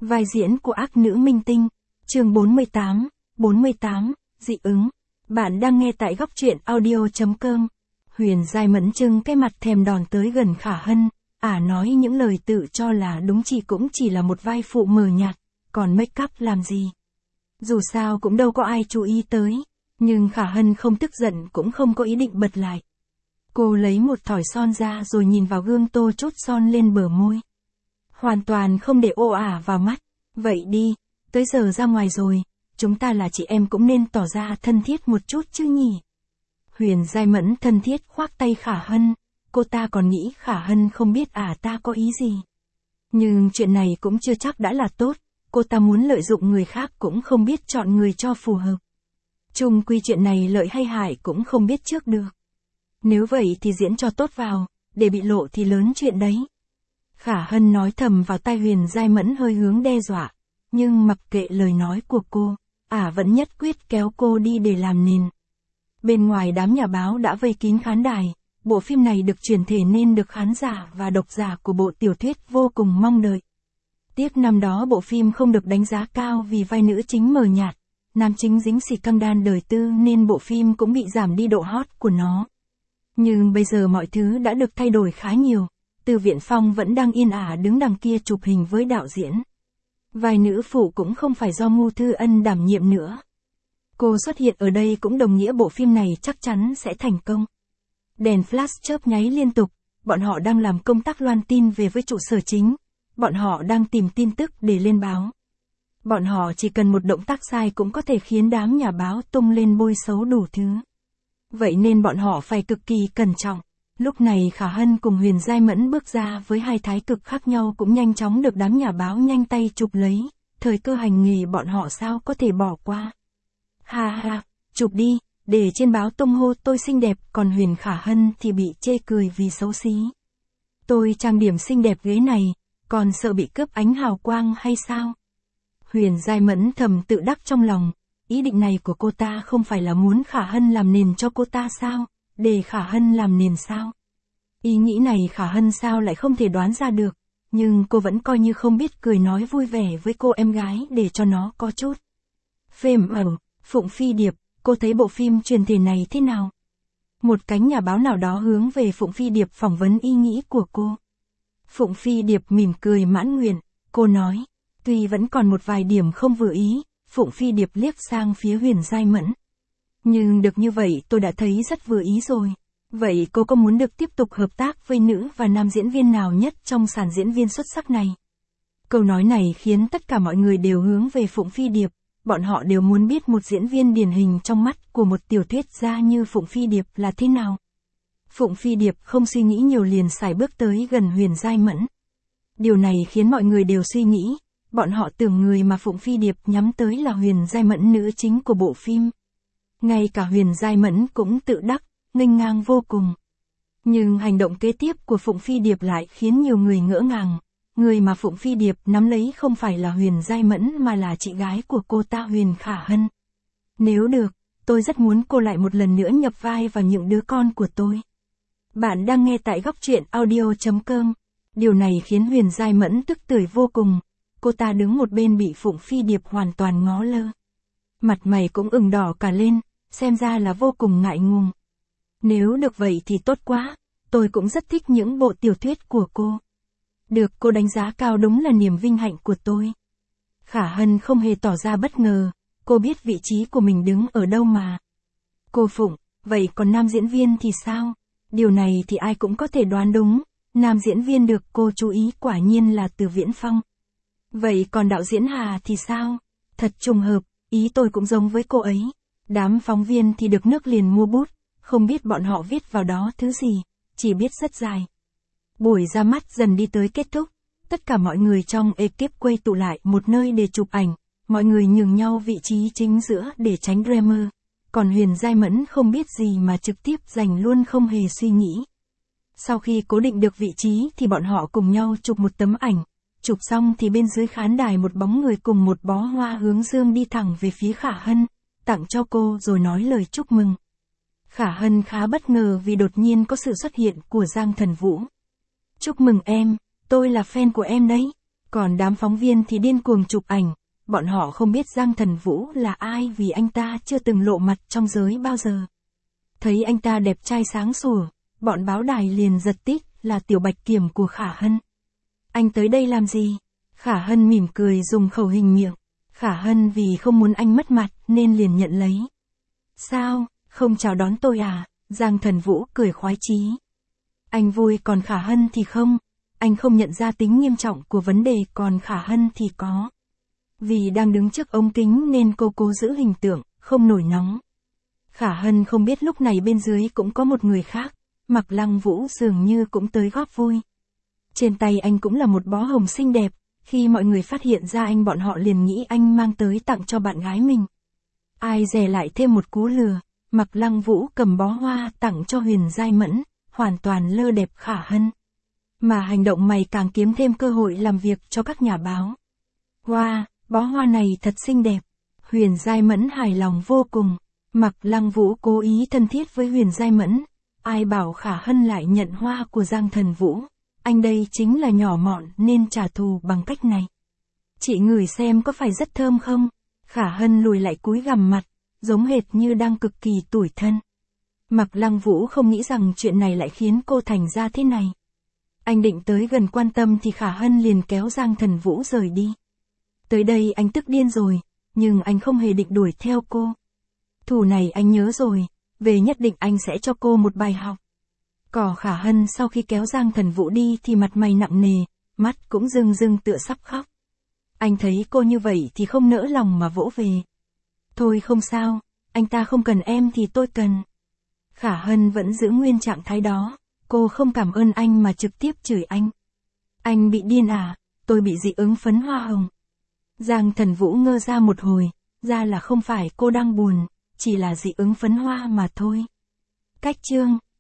Vai diễn của ác nữ minh tinh. Chương 48, dị ứng. Bạn đang nghe tại góc truyện audio.com. Huyền Giai Mẫn trưng cái mặt thèm đòn tới gần Khả Hân, nói những lời tự cho là đúng, chị cũng chỉ là một vai phụ mờ nhạt, còn make up làm gì. Dù sao cũng đâu có ai chú ý tới, nhưng Khả Hân không tức giận cũng không có ý định bật lại. Cô lấy một thỏi son ra rồi nhìn vào gương tô chốt son lên bờ môi. Hoàn toàn không để ô ả vào mắt. Vậy đi, tới giờ ra ngoài rồi, chúng ta là chị em cũng nên tỏ ra thân thiết một chút chứ nhỉ. Huyền Giai Mẫn thân thiết khoác tay Khả Hân, cô ta còn nghĩ Khả Hân không biết ta có ý gì. Nhưng chuyện này cũng chưa chắc đã là tốt, cô ta muốn lợi dụng người khác cũng không biết chọn người cho phù hợp. Chung quy chuyện này lợi hay hại cũng không biết trước được. Nếu vậy thì diễn cho tốt vào, để bị lộ thì lớn chuyện đấy. Khả Hân nói thầm vào tai Huyền Giai Mẫn hơi hướng đe dọa, nhưng mặc kệ lời nói của cô, vẫn nhất quyết kéo cô đi để làm nền. Bên ngoài đám nhà báo đã vây kín khán đài, bộ phim này được chuyển thể nên được khán giả và độc giả của bộ tiểu thuyết vô cùng mong đợi. Tiếc năm đó bộ phim không được đánh giá cao vì vai nữ chính mờ nhạt, nam chính dính xì căng đan đời tư nên bộ phim cũng bị giảm đi độ hot của nó. Nhưng bây giờ mọi thứ đã được thay đổi khá nhiều. Từ Viễn Phong vẫn đang yên ả đứng đằng kia chụp hình với đạo diễn. Vai nữ phụ cũng không phải do Ngô Thư Ân đảm nhiệm nữa. Cô xuất hiện ở đây cũng đồng nghĩa bộ phim này chắc chắn sẽ thành công. Đèn flash chớp nháy liên tục, bọn họ đang làm công tác loan tin về với trụ sở chính. Bọn họ đang tìm tin tức để lên báo. Bọn họ chỉ cần một động tác sai cũng có thể khiến đám nhà báo tung lên bôi xấu đủ thứ. Vậy nên bọn họ phải cực kỳ cẩn trọng. Lúc này Khả Hân cùng Huyền Giai Mẫn bước ra với hai thái cực khác nhau cũng nhanh chóng được đám nhà báo nhanh tay chụp lấy, thời cơ hành nghề bọn họ sao có thể bỏ qua. Ha ha, chụp đi, để trên báo tung hô tôi xinh đẹp, còn Huyền Khả Hân thì bị chê cười vì xấu xí. Tôi trang điểm xinh đẹp ghế này, còn sợ bị cướp ánh hào quang hay sao? Huyền Giai Mẫn thầm tự đắc trong lòng, ý định này của cô ta không phải là muốn Khả Hân làm nền cho cô ta sao? Để Khả Hân làm nền sao? Ý nghĩ này Khả Hân sao lại không thể đoán ra được, nhưng cô vẫn coi như không biết cười nói vui vẻ với cô em gái để cho nó có chút. Phim Phụng Phi Điệp, cô thấy bộ phim truyền thể này thế nào? Một cánh nhà báo nào đó hướng về Phụng Phi Điệp phỏng vấn ý nghĩ của cô. Phụng Phi Điệp mỉm cười mãn nguyện, cô nói, tuy vẫn còn một vài điểm không vừa ý, Phụng Phi Điệp liếc sang phía Huyền Giai Mẫn. Nhưng được như vậy tôi đã thấy rất vừa ý rồi. Vậy cô có muốn được tiếp tục hợp tác với nữ và nam diễn viên nào nhất trong sàn diễn viên xuất sắc này? Câu nói này khiến tất cả mọi người đều hướng về Phụng Phi Điệp. Bọn họ đều muốn biết một diễn viên điển hình trong mắt của một tiểu thuyết gia như Phụng Phi Điệp là thế nào. Phụng Phi Điệp không suy nghĩ nhiều liền sải bước tới gần Huyền Giai Mẫn. Điều này khiến mọi người đều suy nghĩ. Bọn họ tưởng người mà Phụng Phi Điệp nhắm tới là Huyền Giai Mẫn nữ chính của bộ phim. Ngay cả Huyền Giai Mẫn cũng tự đắc, nghênh ngang vô cùng. Nhưng hành động kế tiếp của Phụng Phi Điệp lại khiến nhiều người ngỡ ngàng. Người mà Phụng Phi Điệp nắm lấy không phải là Huyền Giai Mẫn mà là chị gái của cô ta Huyền Khả Hân. Nếu được, tôi rất muốn cô lại một lần nữa nhập vai vào những đứa con của tôi. Bạn đang nghe tại góc truyện audio.com. Điều này khiến Huyền Giai Mẫn tức tưởi vô cùng. Cô ta đứng một bên bị Phụng Phi Điệp hoàn toàn ngó lơ. Mặt mày cũng ửng đỏ cả lên, xem ra là vô cùng ngại ngùng. Nếu được vậy thì tốt quá, tôi cũng rất thích những bộ tiểu thuyết của cô. Được cô đánh giá cao đúng là niềm vinh hạnh của tôi. Khả Hân không hề tỏ ra bất ngờ, cô biết vị trí của mình đứng ở đâu mà. Cô Phụng, vậy còn nam diễn viên thì sao? Điều này thì ai cũng có thể đoán đúng, nam diễn viên được cô chú ý quả nhiên là Từ Viễn Phong. Vậy còn đạo diễn Hà thì sao? Thật trùng hợp, ý tôi cũng giống với cô ấy. Đám phóng viên thì được nước liền mua bút, không biết bọn họ viết vào đó thứ gì, chỉ biết rất dài. Buổi ra mắt dần đi tới kết thúc, tất cả mọi người trong ekip quay tụ lại một nơi để chụp ảnh, mọi người nhường nhau vị trí chính giữa để tránh drama. Còn Huyền Giai Mẫn không biết gì mà trực tiếp giành luôn không hề suy nghĩ. Sau khi cố định được vị trí thì bọn họ cùng nhau chụp một tấm ảnh. Chụp xong thì bên dưới khán đài một bóng người cùng một bó hoa hướng dương đi thẳng về phía Khả Hân, tặng cho cô rồi nói lời chúc mừng. Khả Hân khá bất ngờ vì đột nhiên có sự xuất hiện của Giang Thần Vũ. Chúc mừng em, tôi là fan của em đấy. Còn đám phóng viên thì điên cuồng chụp ảnh, bọn họ không biết Giang Thần Vũ là ai vì anh ta chưa từng lộ mặt trong giới bao giờ. Thấy anh ta đẹp trai sáng sủa, bọn báo đài liền giật tít là tiểu bạch kiểm của Khả Hân. Anh tới đây làm gì? Khả Hân mỉm cười dùng khẩu hình miệng. Khả Hân vì không muốn anh mất mặt nên liền nhận lấy. Sao, không chào đón tôi à? Giang Thần Vũ cười khoái chí. Anh vui còn Khả Hân thì không. Anh không nhận ra tính nghiêm trọng của vấn đề còn Khả Hân thì có. Vì đang đứng trước ống kính nên cô cố giữ hình tượng, không nổi nóng. Khả Hân không biết lúc này bên dưới cũng có một người khác, Mạc Lăng Vũ dường như cũng tới góp vui. Trên tay anh cũng là một bó hồng xinh đẹp, khi mọi người phát hiện ra anh bọn họ liền nghĩ anh mang tới tặng cho bạn gái mình. Ai dè lại thêm một cú lừa, Mạc Lăng Vũ cầm bó hoa tặng cho Huyền Giai Mẫn, hoàn toàn lơ đẹp Khả Hân. Mà hành động này càng kiếm thêm cơ hội làm việc cho các nhà báo. Wow, bó hoa này thật xinh đẹp. Huyền Giai Mẫn hài lòng vô cùng. Mạc Lăng Vũ cố ý thân thiết với Huyền Giai Mẫn. Ai bảo Khả Hân lại nhận hoa của Giang Thần Vũ. Anh đây chính là nhỏ mọn nên trả thù bằng cách này. Chị ngửi xem có phải rất thơm không? Khả Hân lùi lại cúi gằm mặt, giống hệt như đang cực kỳ tủi thân. Mạc Lăng Vũ không nghĩ rằng chuyện này lại khiến cô thành ra thế này. Anh định tới gần quan tâm thì Khả Hân liền kéo Giang Thần Vũ rời đi. Tới đây anh tức điên rồi, nhưng anh không hề định đuổi theo cô. Thù này anh nhớ rồi, về nhất định anh sẽ cho cô một bài học. Cỏ Khả Hân sau khi kéo Giang Thần Vũ đi thì mặt mày nặng nề, mắt cũng rưng rưng tựa sắp khóc. Anh thấy cô như vậy thì không nỡ lòng mà vỗ về. Thôi không sao, anh ta không cần em thì tôi cần. Khả Hân vẫn giữ nguyên trạng thái đó, cô không cảm ơn anh mà trực tiếp chửi anh. Anh bị điên à, tôi bị dị ứng phấn hoa hồng. Giang Thần Vũ ngơ ra một hồi, ra là không phải cô đang buồn, chỉ là dị ứng phấn hoa mà thôi. Cách chương